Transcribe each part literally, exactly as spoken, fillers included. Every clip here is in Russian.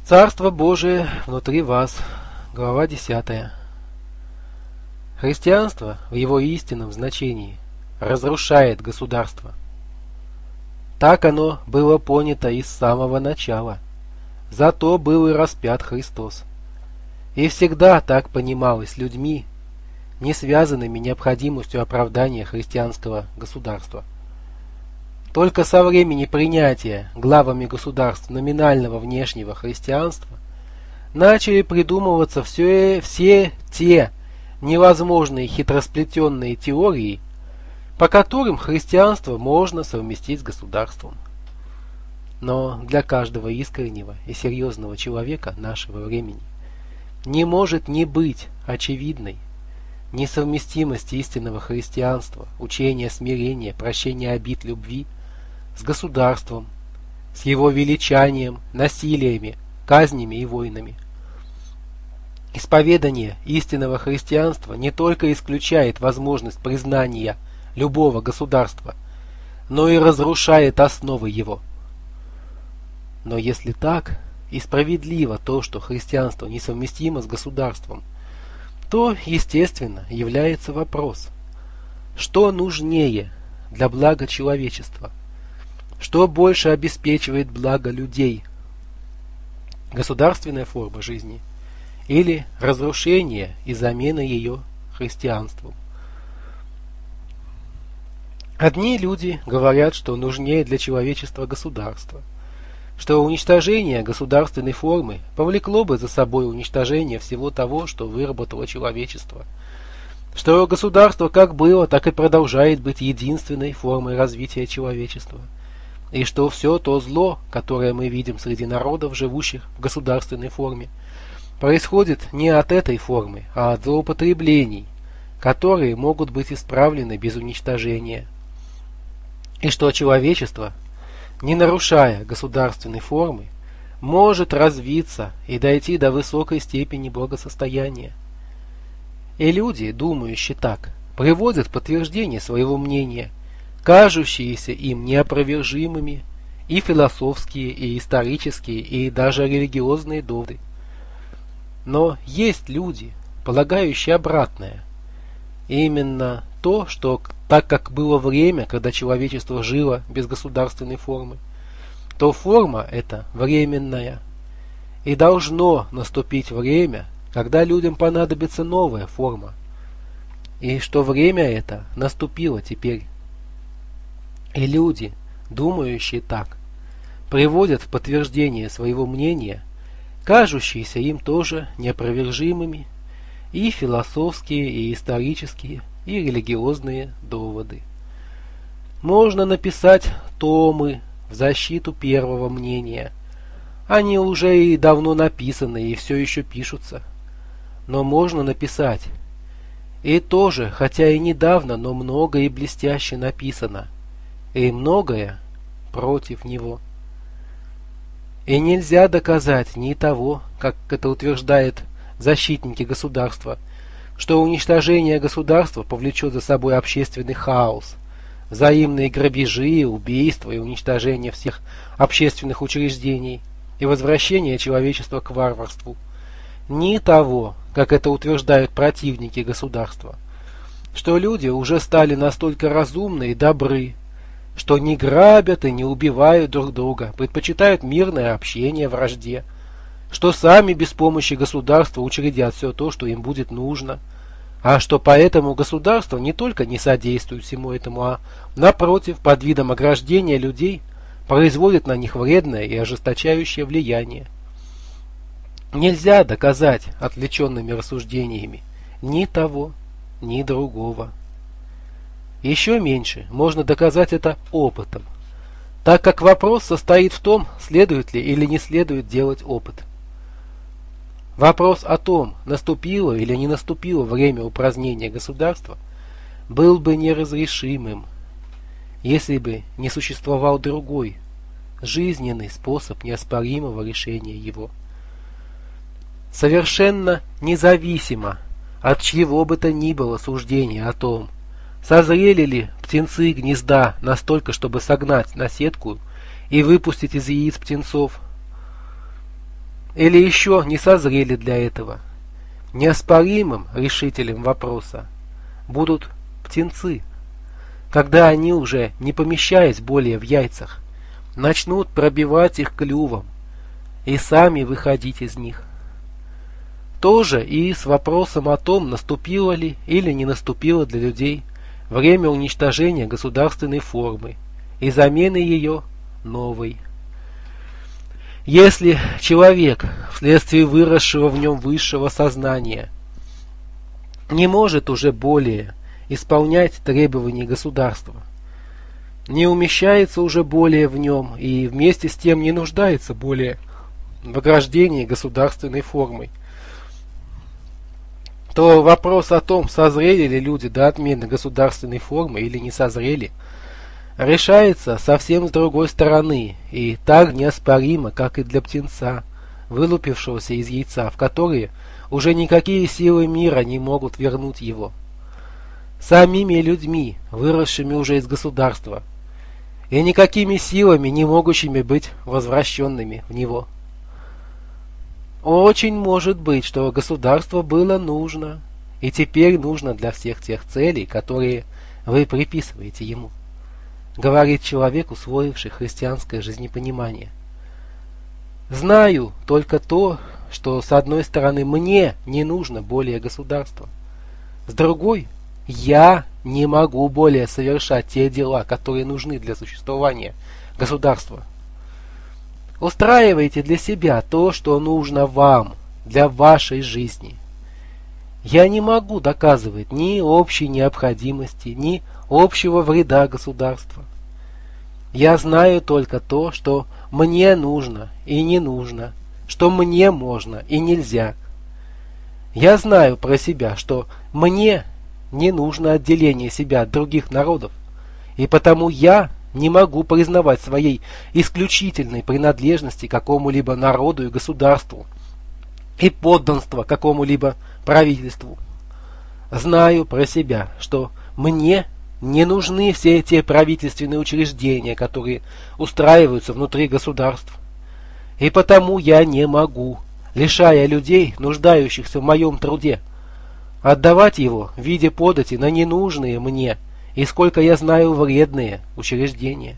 Царство Божие внутри вас. Глава десятая. Христианство в его истинном значении разрушает государство. Так оно было понято и с самого начала. Зато был и распят Христос. И всегда так понималось людьми, не связанными необходимостью оправдания христианского государства. Только со времени принятия главами государств номинального внешнего христианства начали придумываться все, все те невозможные хитросплетенные теории, по которым христианство можно совместить с государством. Но для каждого искреннего и серьезного человека нашего времени не может не быть очевидной несовместимость истинного христианства, учения смирения, прощения обид, любви с государством, с его величанием, насилиями, казнями и войнами. Исповедание истинного христианства не только исключает возможность признания любого государства, но и разрушает основы его. Но если так, и справедливо то, что христианство несовместимо с государством, то, естественно, является вопрос, что нужнее для блага человечества, что больше обеспечивает благо людей, государственная форма жизни или разрушение и замена ее христианством. Одни люди говорят, что нужнее для человечества государство, что уничтожение государственной формы повлекло бы за собой уничтожение всего того, что выработало человечество, что государство как было, так и продолжает быть единственной формой развития человечества, и что все то зло, которое мы видим среди народов, живущих в государственной форме, происходит не от этой формы, а от злоупотреблений, которые могут быть исправлены без уничтожения, и что человечество, не нарушая государственной формы, может развиться и дойти до высокой степени благосостояния. И люди, думающие так, приводят в подтверждение своего мнения кажущиеся им неопровержимыми и философские, и исторические, и даже религиозные доводы. Но есть люди, полагающие обратное. Именно то, что так как было время, когда человечество жило без государственной формы, то форма эта временная. И должно наступить время, когда людям понадобится новая форма. И что время это наступило теперь. И люди, думающие так, приводят в подтверждение своего мнения кажущиеся им тоже неопровержимыми и философские, и исторические, и религиозные доводы. Можно написать томы в защиту первого мнения. Они уже и давно написаны, и все еще пишутся. Но можно написать, и тоже, хотя и недавно, но много и блестяще написано, и многое против него. И нельзя доказать ни того, как это утверждают защитники государства, что уничтожение государства повлечет за собой общественный хаос, взаимные грабежи, убийства и уничтожение всех общественных учреждений и возвращение человечества к варварству, ни того, как это утверждают противники государства, что люди уже стали настолько разумны и добры, что не грабят и не убивают друг друга, предпочитают мирное общение вражде, что сами без помощи государства учредят все то, что им будет нужно, а что поэтому государство не только не содействует всему этому, а напротив, под видом ограждения людей, производит на них вредное и ожесточающее влияние. Нельзя доказать отвлеченными рассуждениями ни того, ни другого. Еще меньше можно доказать это опытом, так как вопрос состоит в том, следует ли или не следует делать опыт. Вопрос о том, наступило или не наступило время упразднения государства, был бы неразрешимым, если бы не существовал другой, жизненный способ неоспоримого решения его. Совершенно независимо от чьего бы то ни было суждения о том, созрели ли птенцы гнезда настолько, чтобы согнать на сетку и выпустить из яиц птенцов, или еще не созрели для этого. Неоспоримым решителем вопроса будут птенцы, когда они, уже не помещаясь более в яйцах, начнут пробивать их клювом и сами выходить из них. То же и с вопросом о том, наступило ли или не наступило для людей время уничтожения государственной формы и замены ее новой. Если человек, вследствие выросшего в нем высшего сознания, не может уже более исполнять требования государства, не умещается уже более в нем и вместе с тем не нуждается более в ограждении государственной формой, то вопрос о том, созрели ли люди до отмены государственной формы или не созрели, решается совсем с другой стороны и так неоспоримо, как и для птенца, вылупившегося из яйца, в которые уже никакие силы мира не могут вернуть его. Самими людьми, выросшими уже из государства, и никакими силами не могущими быть возвращенными в него. Очень может быть, что государство было нужно, и теперь нужно для всех тех целей, которые вы приписываете ему, говорит человек, усвоивший христианское жизнепонимание. Знаю только то, что с одной стороны мне не нужно более государства, с другой я не могу более совершать те дела, которые нужны для существования государства. Устраивайте для себя то, что нужно вам, для вашей жизни. Я не могу доказывать ни общей необходимости, ни общего вреда государства. Я знаю только то, что мне нужно и не нужно, что мне можно и нельзя. Я знаю про себя, что мне не нужно отделение себя от других народов, и потому я не могу признавать своей исключительной принадлежности к какому-либо народу и государству и подданства какому-либо правительству. Знаю про себя, что мне не нужны все те правительственные учреждения, которые устраиваются внутри государств, и потому я не могу, лишая людей, нуждающихся в моем труде, отдавать его в виде подати на ненужные мне и, сколько я знаю, вредные учреждения.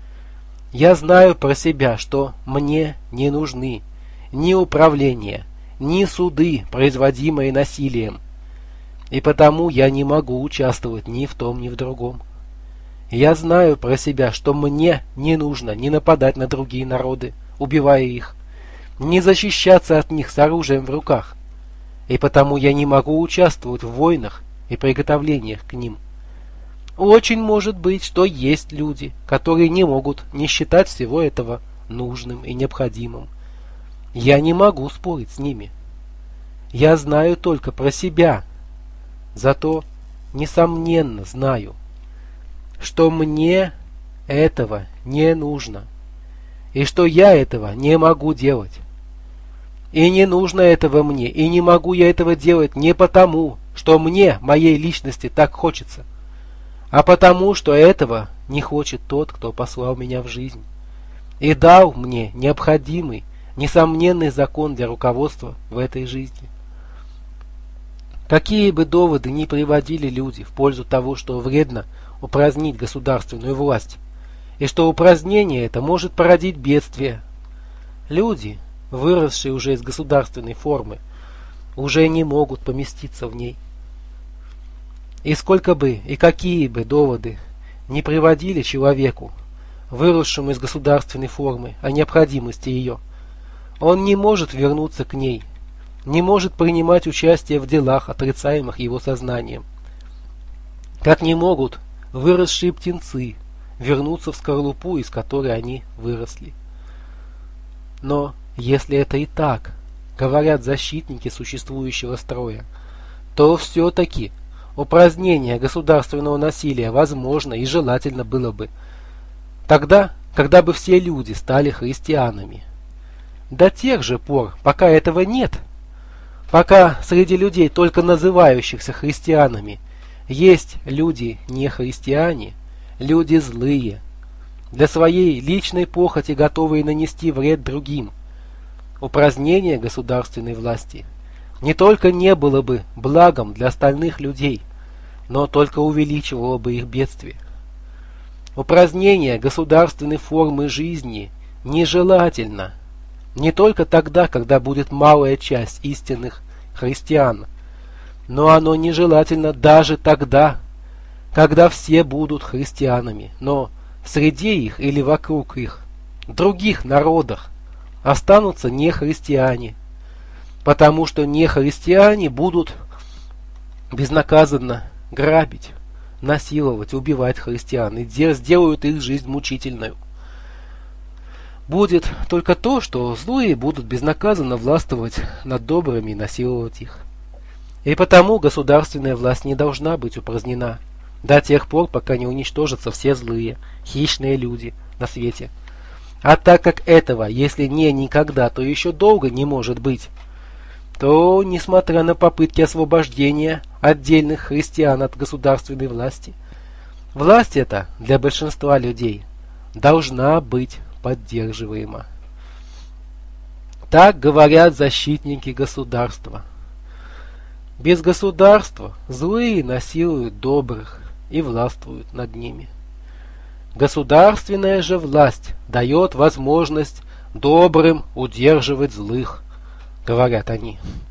Я знаю про себя, что мне не нужны ни управления, ни суды, производимые насилием, и потому я не могу участвовать ни в том, ни в другом. Я знаю про себя, что мне не нужно ни нападать на другие народы, убивая их, ни защищаться от них с оружием в руках, и потому я не могу участвовать в войнах и приготовлениях к ним. Очень может быть, что есть люди, которые не могут не считать всего этого нужным и необходимым. Я не могу спорить с ними. Я знаю только про себя, зато несомненно знаю, что мне этого не нужно, и что я этого не могу делать. И не нужно этого мне, и не могу я этого делать не потому, что мне, моей личности, так хочется, а потому, что этого не хочет тот, кто послал меня в жизнь и дал мне необходимый, несомненный закон для руководства в этой жизни. Какие бы доводы ни приводили люди в пользу того, что вредно упразднить государственную власть, и что упразднение это может породить бедствие, люди, выросшие уже из государственной формы, уже не могут поместиться в ней. И сколько бы и какие бы доводы не приводили человеку, выросшему из государственной формы, о необходимости ее, он не может вернуться к ней, не может принимать участие в делах, отрицаемых его сознанием. Как не могут выросшие птенцы вернуться в скорлупу, из которой они выросли. Но если это и так, говорят защитники существующего строя, то все-таки упразднение государственного насилия возможно и желательно было бы тогда, когда бы все люди стали христианами. До тех же пор, пока этого нет, пока среди людей, только называющихся христианами, есть люди не христиане, люди злые, для своей личной похоти готовые нанести вред другим, упразднение государственной власти не только не было бы благом для остальных людей, но только увеличивало бы их бедствие. Упразднение государственной формы жизни нежелательно не только тогда, когда будет малая часть истинных христиан, но оно нежелательно даже тогда, когда все будут христианами, но среди их или вокруг их, других народах, останутся нехристиане, потому что нехристиане будут безнаказанно грабить, насиловать, убивать христиан и сделают их жизнь мучительной. Будет только то, что злые будут безнаказанно властвовать над добрыми и насиловать их. И потому государственная власть не должна быть упразднена до тех пор, пока не уничтожатся все злые, хищные люди на свете. А так как этого, если не никогда, то еще долго не может быть, то, несмотря на попытки освобождения отдельных христиан от государственной власти, власть эта для большинства людей должна быть поддерживаема. Так говорят защитники государства. Без государства злые насилуют добрых и властвуют над ними. Государственная же власть дает возможность добрым удерживать злых, говорят они.